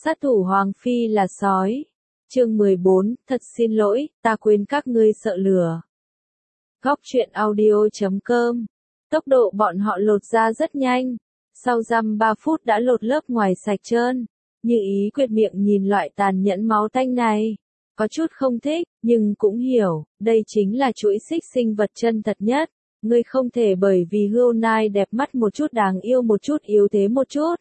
Sát thủ Hoàng Phi là sói. Chương 14, thật xin lỗi, ta quên các ngươi sợ lửa. Góc truyện audio.com. Tốc độ bọn họ lột da rất nhanh. Sau dăm 3 phút đã lột lớp ngoài sạch trơn. Như Ý quệt miệng nhìn loại tàn nhẫn máu tanh này. Có chút không thích, nhưng cũng hiểu, đây chính là chuỗi xích sinh vật chân thật nhất. Ngươi không thể bởi vì hươu nai đẹp mắt một chút đáng yêu một chút yếu thế một chút.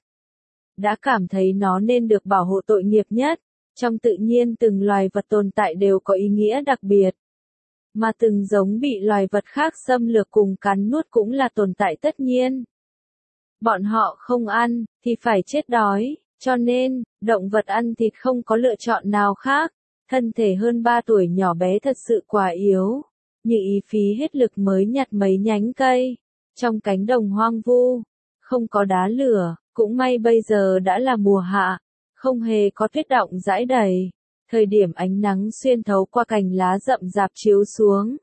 Đã cảm thấy nó nên được bảo hộ tội nghiệp nhất. Trong tự nhiên từng loài vật tồn tại đều có ý nghĩa đặc biệt. Mà từng giống bị loài vật khác xâm lược cùng cắn nuốt cũng là tồn tại tất nhiên. Bọn họ không ăn, thì phải chết đói, cho nên, động vật ăn thịt không có lựa chọn nào khác. Thân thể hơn 3 tuổi nhỏ bé thật sự quá yếu. Như Ý phí hết lực mới nhặt mấy nhánh cây. Trong cánh đồng hoang vu, không có đá lửa, cũng may bây giờ đã là mùa hạ. Không hề có tuyết đọng rải đầy. Thời điểm ánh nắng xuyên thấu qua cành lá rậm rạp chiếu xuống.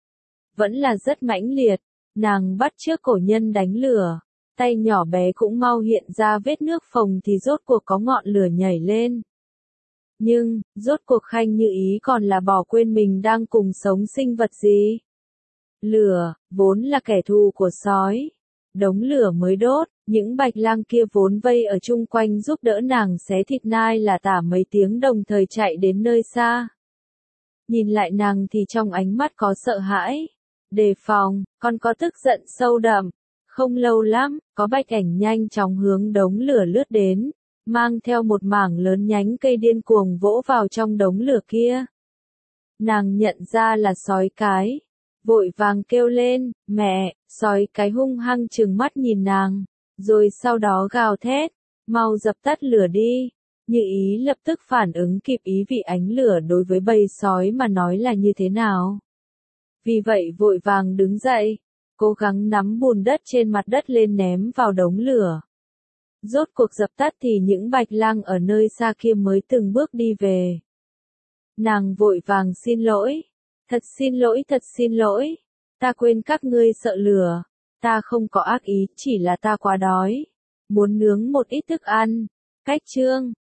Vẫn là rất mãnh liệt, nàng bắt chước cổ nhân đánh lửa. Tay nhỏ bé cũng mau hiện ra vết nước phồng thì rốt cuộc có ngọn lửa nhảy lên. Nhưng, rốt cuộc Khanh Như Ý còn là bỏ quên mình đang cùng sống sinh vật gì? Lửa, vốn là kẻ thù của sói. Đống lửa mới đốt, những bạch lang kia vốn vây ở chung quanh giúp đỡ nàng xé thịt nai là tả mấy tiếng đồng thời chạy đến nơi xa. Nhìn lại nàng thì trong ánh mắt có sợ hãi, đề phòng, còn có tức giận sâu đậm. Không lâu lắm, có bạch ảnh nhanh chóng hướng đống lửa lướt đến, mang theo một mảng lớn nhánh cây điên cuồng vỗ vào trong đống lửa kia. Nàng nhận ra là sói cái. Vội vàng kêu lên, mẹ, sói cái hung hăng trừng mắt nhìn nàng, rồi sau đó gào thét, mau dập tắt lửa đi. Như Ý lập tức phản ứng kịp ý vị ánh lửa đối với bầy sói mà nói là như thế nào. Vì vậy vội vàng đứng dậy, cố gắng nắm bùn đất trên mặt đất lên ném vào đống lửa. Rốt cuộc dập tắt thì những bạch lang ở nơi xa kia mới từng bước đi về. Nàng vội vàng xin lỗi. Thật xin lỗi, ta quên các ngươi sợ lửa, ta không có ác ý, chỉ là ta quá đói, muốn nướng một ít thức ăn. Cách chương,